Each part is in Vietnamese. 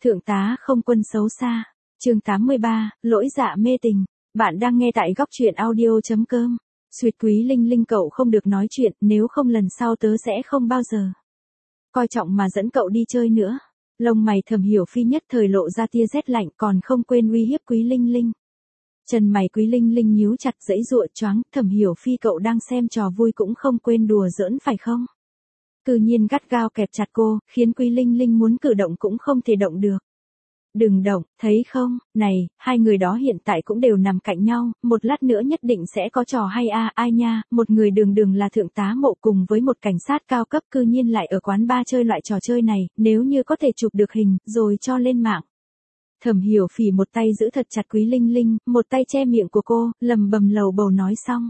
Thượng tá không quân xấu xa. Chương 83, lỗi dạ mê tình. Bạn đang nghe tại góc truyện audio.com. Xuyệt Quý Linh Linh, cậu không được nói chuyện, nếu không lần sau tớ sẽ không bao giờ coi trọng mà dẫn cậu đi chơi nữa. Lông mày Thẩm Hiểu Phi nhất thời lộ ra tia rét lạnh, còn không quên uy hiếp Quý Linh Linh. Chân mày Quý Linh Linh nhíu chặt, giãy giụa choáng. Thẩm Hiểu Phi, cậu đang xem trò vui cũng không quên đùa giỡn phải không? Cư nhiên gắt gao kẹp chặt cô, khiến Quý Linh Linh muốn cử động cũng không thể động được. Đừng động, thấy không, này, hai người đó hiện tại cũng đều nằm cạnh nhau, một lát nữa nhất định sẽ có trò hay ai nha, một người đường đường là thượng tá Mộ cùng với một cảnh sát cao cấp cư nhiên lại ở quán bar chơi loại trò chơi này, nếu như có thể chụp được hình, rồi cho lên mạng. Thẩm Hiểu Phỉ một tay giữ thật chặt Quý Linh Linh, một tay che miệng của cô, lầm bầm lầu bầu nói xong.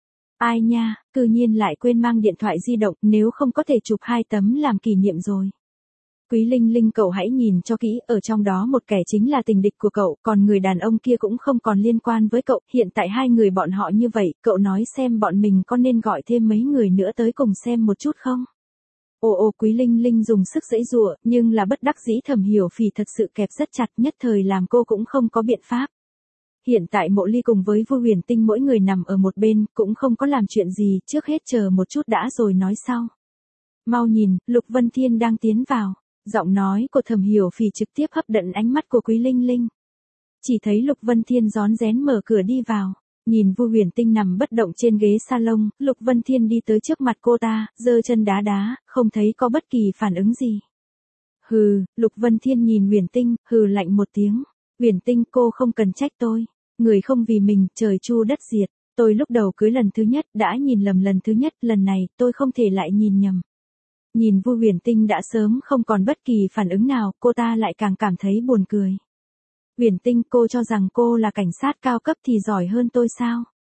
Ai nha, cư nhiên lại quên mang điện thoại di động, nếu không có thể chụp 2 tấm làm kỷ niệm rồi. Quý Linh Linh, cậu hãy nhìn cho kỹ, ở trong đó một kẻ chính là tình địch của cậu, còn người đàn ông kia cũng không còn liên quan với cậu, hiện tại hai người bọn họ như vậy, cậu nói xem bọn mình có nên gọi thêm mấy người nữa tới cùng xem một chút không? Ồ, Quý Linh Linh dùng sức giãy giụa, nhưng là bất đắc dĩ. Thẩm Hiểu Phỉ thật sự kẹp rất chặt, nhất thời làm cô cũng không có biện pháp. Hiện tại Mộ Ly cùng với Vu Huyền Tinh mỗi người nằm ở một bên, cũng không có làm chuyện gì, trước hết chờ một chút đã rồi nói sau. Mau nhìn, Lục Vân Thiên đang tiến vào. Giọng nói của Thẩm Hiểu Phỉ trực tiếp hấp dẫn ánh mắt của Quý Linh Linh. Chỉ thấy Lục Vân Thiên rón rén mở cửa đi vào. Nhìn Vu Huyền Tinh nằm bất động trên ghế salon, Lục Vân Thiên đi tới trước mặt cô ta, giơ chân đá, không thấy có bất kỳ phản ứng gì. Hừ, Lục Vân Thiên nhìn Huyền Tinh, hừ lạnh một tiếng. Huyền Tinh, cô không cần trách tôi. Người không vì mình, trời chu đất diệt. Tôi lúc đầu cưới lần thứ nhất, đã nhìn lầm lần thứ nhất, lần này, tôi không thể lại nhìn nhầm. Nhìn Vu Huyền Tinh đã sớm không còn bất kỳ phản ứng nào, cô ta lại càng cảm thấy buồn cười. Huyền Tinh, cô cho rằng cô là cảnh sát cao cấp thì giỏi hơn tôi sao?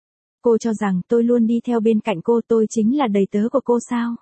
Cô cho rằng tôi luôn đi theo bên cạnh cô, tôi chính là đầy tớ của cô sao?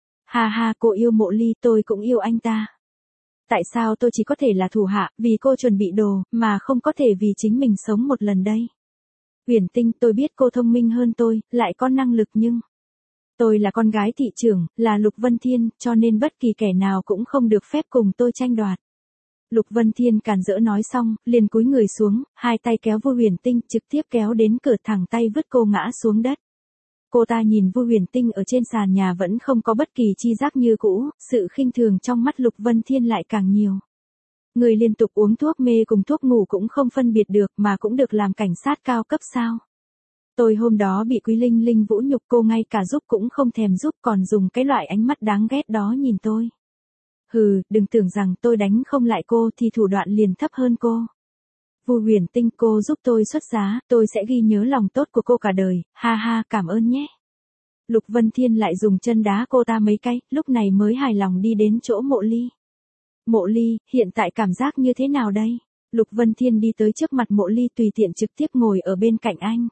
Ha ha, cô yêu Mộ Ly, tôi cũng yêu anh ta. Tại sao tôi chỉ có thể là thủ hạ, vì cô chuẩn bị đồ, mà không có thể vì chính mình sống một lần đây? Huyền Tinh, tôi biết cô thông minh hơn tôi, lại có năng lực nhưng... Tôi là con gái thị trưởng, là Lục Vân Thiên, cho nên bất kỳ kẻ nào cũng không được phép cùng tôi tranh đoạt. Lục Vân Thiên càn rỡ nói xong, liền cúi người xuống, hai tay kéo Vu Huyền Tinh, trực tiếp kéo đến cửa, thẳng tay vứt cô ngã xuống đất. Cô ta nhìn Vu Huyền Tinh ở trên sàn nhà vẫn không có bất kỳ chi giác như cũ, sự khinh thường trong mắt Lục Vân Thiên lại càng nhiều. Người liên tục uống thuốc mê cùng thuốc ngủ cũng không phân biệt được mà cũng được làm cảnh sát cao cấp sao? Tôi hôm đó bị Quý Linh Linh vũ nhục, cô ngay cả giúp cũng không thèm giúp, còn dùng cái loại ánh mắt đáng ghét đó nhìn tôi. Hừ, đừng tưởng rằng tôi đánh không lại cô thì thủ đoạn liền thấp hơn cô. Vu Huyền Tinh, cô giúp tôi xuất giá, tôi sẽ ghi nhớ lòng tốt của cô cả đời, ha ha, cảm ơn nhé. Lục Vân Thiên lại dùng chân đá cô ta mấy cái, lúc này mới hài lòng đi đến chỗ Mộ Ly. Mộ Ly, hiện tại cảm giác như thế nào đây? Lục Vân Thiên đi tới trước mặt Mộ Ly, tùy tiện trực tiếp ngồi ở bên cạnh anh.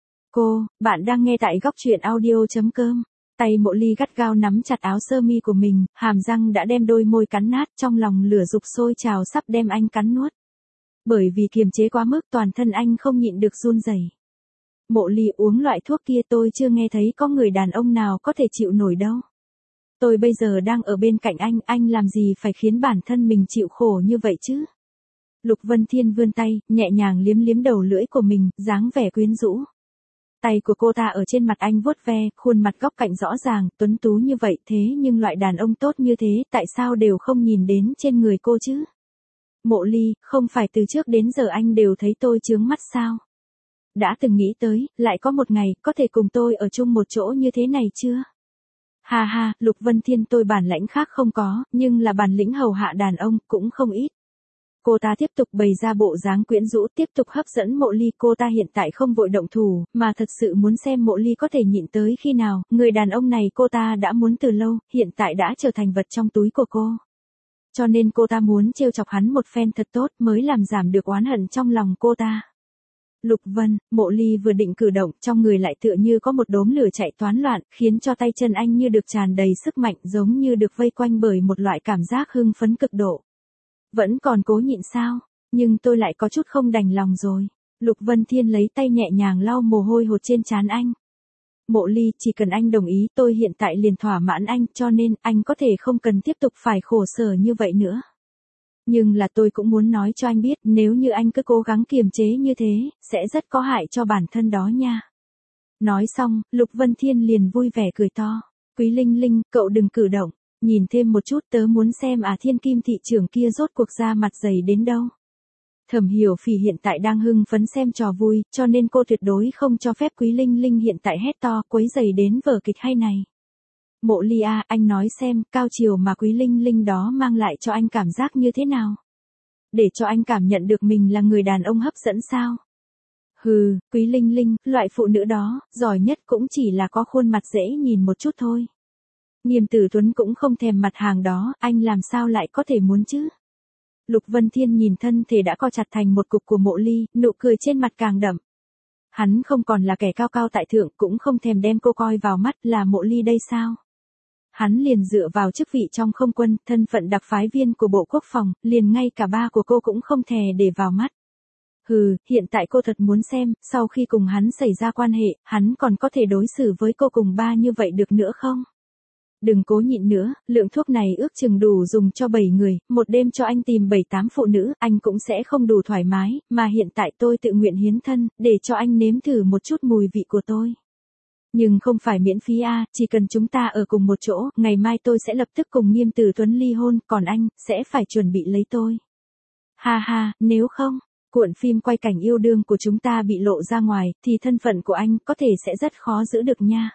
Bạn đang nghe tại góc truyện audio.com. Tay Mộ Ly gắt gao nắm chặt áo sơ mi của mình, hàm răng đã đem đôi môi cắn nát, trong lòng lửa dục sôi trào sắp đem anh cắn nuốt. Bởi vì kiềm chế quá mức, toàn thân anh không nhịn được run rẩy. Mộ Ly, uống loại thuốc kia tôi chưa nghe thấy có người đàn ông nào có thể chịu nổi đâu. Tôi bây giờ đang ở bên cạnh anh làm gì phải khiến bản thân mình chịu khổ như vậy chứ? Lục Vân Thiên vươn tay, nhẹ nhàng liếm liếm đầu lưỡi của mình, dáng vẻ quyến rũ. Tay của cô ta ở trên mặt anh vuốt ve, khuôn mặt góc cạnh rõ ràng, tuấn tú như vậy, thế nhưng loại đàn ông tốt như thế, tại sao đều không nhìn đến trên người cô chứ? Mộ Ly, không phải từ trước đến giờ anh đều thấy tôi chướng mắt sao? Đã từng nghĩ tới, lại có một ngày, có thể cùng tôi ở chung một chỗ như thế này chưa? Ha ha, Lục Vân Thiên, tôi bản lãnh khác không có, nhưng là bản lĩnh hầu hạ đàn ông, cũng không ít. Cô ta tiếp tục bày ra bộ dáng quyến rũ, tiếp tục hấp dẫn Mộ Ly. Cô ta hiện tại không vội động thủ, mà thật sự muốn xem Mộ Ly có thể nhịn tới khi nào. Người đàn ông này cô ta đã muốn từ lâu, hiện tại đã trở thành vật trong túi của cô. Cho nên cô ta muốn trêu chọc hắn một phen thật tốt mới làm giảm được oán hận trong lòng cô ta. Lục Vân, Mộ Ly vừa định cử động, trong người lại tựa như có một đốm lửa chạy toán loạn, khiến cho tay chân anh như được tràn đầy sức mạnh, giống như được vây quanh bởi một loại cảm giác hưng phấn cực độ. Vẫn còn cố nhịn sao? Nhưng tôi lại có chút không đành lòng rồi. Lục Vân Thiên lấy tay nhẹ nhàng lau mồ hôi hột trên trán anh. Mộ Ly, chỉ cần anh đồng ý, tôi hiện tại liền thỏa mãn anh, cho nên anh có thể không cần tiếp tục phải khổ sở như vậy nữa. Nhưng là tôi cũng muốn nói cho anh biết, nếu như anh cứ cố gắng kiềm chế như thế, sẽ rất có hại cho bản thân đó nha. Nói xong, Lục Vân Thiên liền vui vẻ cười to. Quý Linh Linh, cậu đừng cử động. Nhìn thêm một chút, tớ muốn xem Thiên Kim thị trưởng kia rốt cuộc ra mặt dày đến đâu. Thẩm Hiểu Phỉ hiện tại đang hưng phấn xem trò vui, cho nên cô tuyệt đối không cho phép Quý Linh Linh hiện tại hét to quấy rầy đến vở kịch hay này. Mộ Ly à, anh nói xem, cao chiều mà Quý Linh Linh đó mang lại cho anh cảm giác như thế nào? Để cho anh cảm nhận được mình là người đàn ông hấp dẫn sao? Hừ, Quý Linh Linh, loại phụ nữ đó, giỏi nhất cũng chỉ là có khuôn mặt dễ nhìn một chút thôi. Nghiêm Tử Tuấn cũng không thèm mặt hàng đó, anh làm sao lại có thể muốn chứ? Lục Vân Thiên nhìn thân thể đã co chặt thành một cục của Mộ Ly, nụ cười trên mặt càng đậm. Hắn không còn là kẻ cao cao tại thượng, cũng không thèm đem cô coi vào mắt, là Mộ Ly đây sao? Hắn liền dựa vào chức vị trong không quân, thân phận đặc phái viên của Bộ Quốc phòng, liền ngay cả ba của cô cũng không thè để vào mắt. Hừ, hiện tại cô thật muốn xem, sau khi cùng hắn xảy ra quan hệ, hắn còn có thể đối xử với cô cùng ba như vậy được nữa không? Đừng cố nhịn nữa, lượng thuốc này ước chừng đủ dùng cho 7 người, một đêm cho anh tìm 7-8 phụ nữ, anh cũng sẽ không đủ thoải mái, mà hiện tại tôi tự nguyện hiến thân, để cho anh nếm thử một chút mùi vị của tôi. Nhưng không phải miễn phí chỉ cần chúng ta ở cùng một chỗ, ngày mai tôi sẽ lập tức cùng Nghiêm Tử Tuấn ly hôn, còn anh, sẽ phải chuẩn bị lấy tôi. Ha ha, nếu không, cuộn phim quay cảnh yêu đương của chúng ta bị lộ ra ngoài, thì thân phận của anh có thể sẽ rất khó giữ được nha.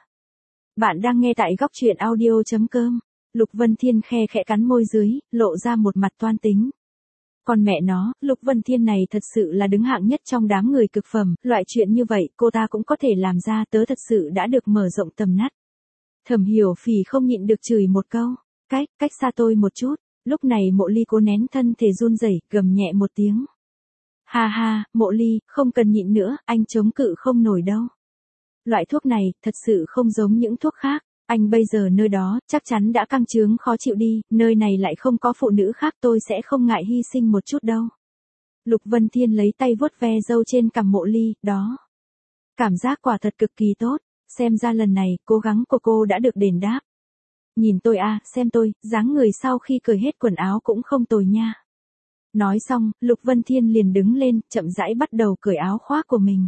Bạn đang nghe tại góc truyện audio.com. Lục Vân Thiên khe khẽ cắn môi dưới, lộ ra một mặt toan tính. Còn mẹ nó, Lục Vân Thiên này thật sự là đứng hạng nhất trong đám người cực phẩm, loại chuyện như vậy cô ta cũng có thể làm ra, tớ thật sự đã được mở rộng tầm mắt. Thẩm Hiểu Phỉ không nhịn được chửi một câu, cách xa tôi một chút. Lúc này Mộ Ly cố nén thân thể run rẩy, gầm nhẹ một tiếng. Ha ha, Mộ Ly, không cần nhịn nữa, anh chống cự không nổi đâu. Loại thuốc này, thật sự không giống những thuốc khác. Anh bây giờ nơi đó, chắc chắn đã căng chướng khó chịu đi, nơi này lại không có phụ nữ khác, tôi sẽ không ngại hy sinh một chút đâu. Lục Vân Thiên lấy tay vuốt ve râu trên cằm Mộ Ly, đó. Cảm giác quả thật cực kỳ tốt, xem ra lần này, cố gắng của cô đã được đền đáp. Nhìn tôi xem tôi, dáng người sau khi cởi hết quần áo cũng không tồi nha. Nói xong, Lục Vân Thiên liền đứng lên, chậm rãi bắt đầu cởi áo khoác của mình.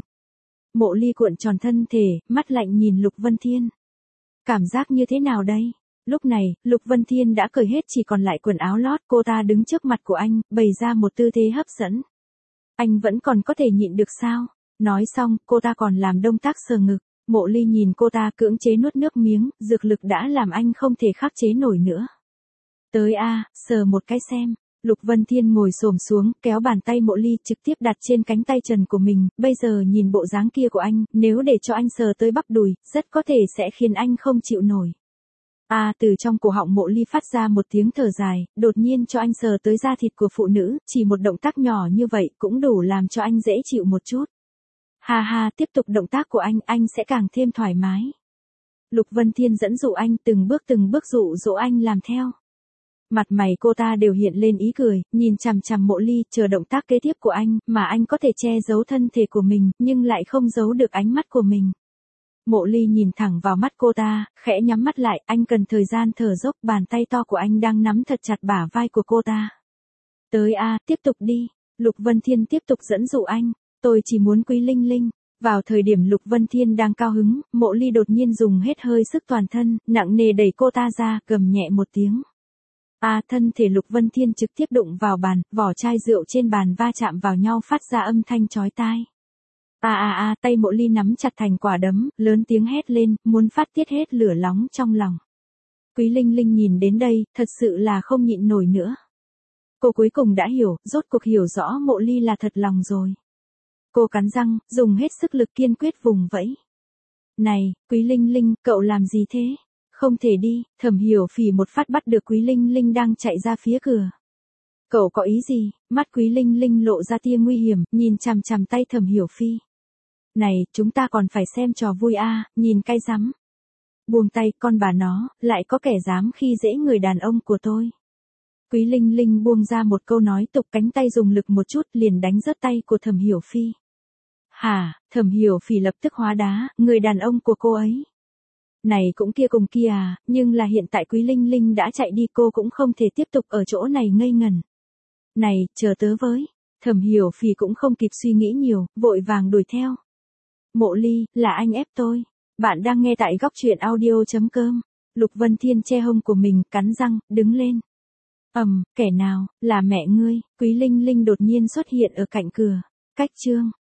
Mộ Ly cuộn tròn thân thể, mắt lạnh nhìn Lục Vân Thiên. Cảm giác như thế nào đây? Lúc này, Lục Vân Thiên đã cởi hết chỉ còn lại quần áo lót, cô ta đứng trước mặt của anh, bày ra một tư thế hấp dẫn. Anh vẫn còn có thể nhịn được sao? Nói xong, cô ta còn làm động tác sờ ngực. Mộ Ly nhìn cô ta cưỡng chế nuốt nước miếng, dược lực đã làm anh không thể khắc chế nổi nữa. Tới sờ một cái xem. Lục Vân Thiên ngồi xổm xuống, kéo bàn tay Mộ Ly trực tiếp đặt trên cánh tay trần của mình, bây giờ nhìn bộ dáng kia của anh, nếu để cho anh sờ tới bắp đùi, rất có thể sẽ khiến anh không chịu nổi. Từ trong cổ họng Mộ Ly phát ra một tiếng thở dài, đột nhiên cho anh sờ tới da thịt của phụ nữ, chỉ một động tác nhỏ như vậy cũng đủ làm cho anh dễ chịu một chút. Ha ha, tiếp tục động tác của anh sẽ càng thêm thoải mái. Lục Vân Thiên dẫn dụ anh từng bước dụ dỗ anh làm theo. Mặt mày cô ta đều hiện lên ý cười, nhìn chằm chằm Mộ Ly, chờ động tác kế tiếp của anh, mà anh có thể che giấu thân thể của mình, nhưng lại không giấu được ánh mắt của mình. Mộ Ly nhìn thẳng vào mắt cô ta, khẽ nhắm mắt lại, anh cần thời gian thở dốc, bàn tay to của anh đang nắm thật chặt bả vai của cô ta. Tới tiếp tục đi. Lục Vân Thiên tiếp tục dẫn dụ anh, tôi chỉ muốn Quý Linh Linh. Vào thời điểm Lục Vân Thiên đang cao hứng, Mộ Ly đột nhiên dùng hết hơi sức toàn thân, nặng nề đẩy cô ta ra, gầm nhẹ một tiếng. Thân thể Lục Vân Thiên trực tiếp đụng vào bàn, vỏ chai rượu trên bàn va chạm vào nhau phát ra âm thanh chói tai. Tay Mộ Ly nắm chặt thành quả đấm, lớn tiếng hét lên, muốn phát tiết hết lửa nóng trong lòng. Quý Linh Linh nhìn đến đây, thật sự là không nhịn nổi nữa. Cô cuối cùng đã hiểu, rốt cuộc hiểu rõ Mộ Ly là thật lòng rồi. Cô cắn răng, dùng hết sức lực kiên quyết vùng vẫy. Này, Quý Linh Linh, cậu làm gì thế? Không thể đi. Thẩm Hiểu Phỉ một phát bắt được Quý Linh Linh đang chạy ra phía cửa. Cậu có ý gì? Mắt Quý Linh Linh lộ ra tia nguy hiểm, nhìn chằm chằm tay Thẩm Hiểu Phi. Này, chúng ta còn phải xem trò vui nhìn cay rắm. Buông tay, con bà nó, lại có kẻ dám khi dễ người đàn ông của tôi. Quý Linh Linh buông ra một câu nói tục, cánh tay dùng lực một chút liền đánh rớt tay của Thẩm Hiểu Phi. Thẩm Hiểu Phỉ lập tức hóa đá, người đàn ông của cô ấy. Này cũng kia cùng kia nhưng là hiện tại Quý Linh Linh đã chạy đi, cô cũng không thể tiếp tục ở chỗ này ngây ngẩn. Này, chờ tớ với. Thẩm Hiểu Phì cũng không kịp suy nghĩ nhiều, vội vàng đuổi theo. Mộ Ly, là anh ép tôi. Bạn đang nghe tại góc truyện audio.com. Lục Vân Thiên che hông của mình, cắn răng, đứng lên. Kẻ nào, là mẹ ngươi. Quý Linh Linh đột nhiên xuất hiện ở cạnh cửa. Cách chương.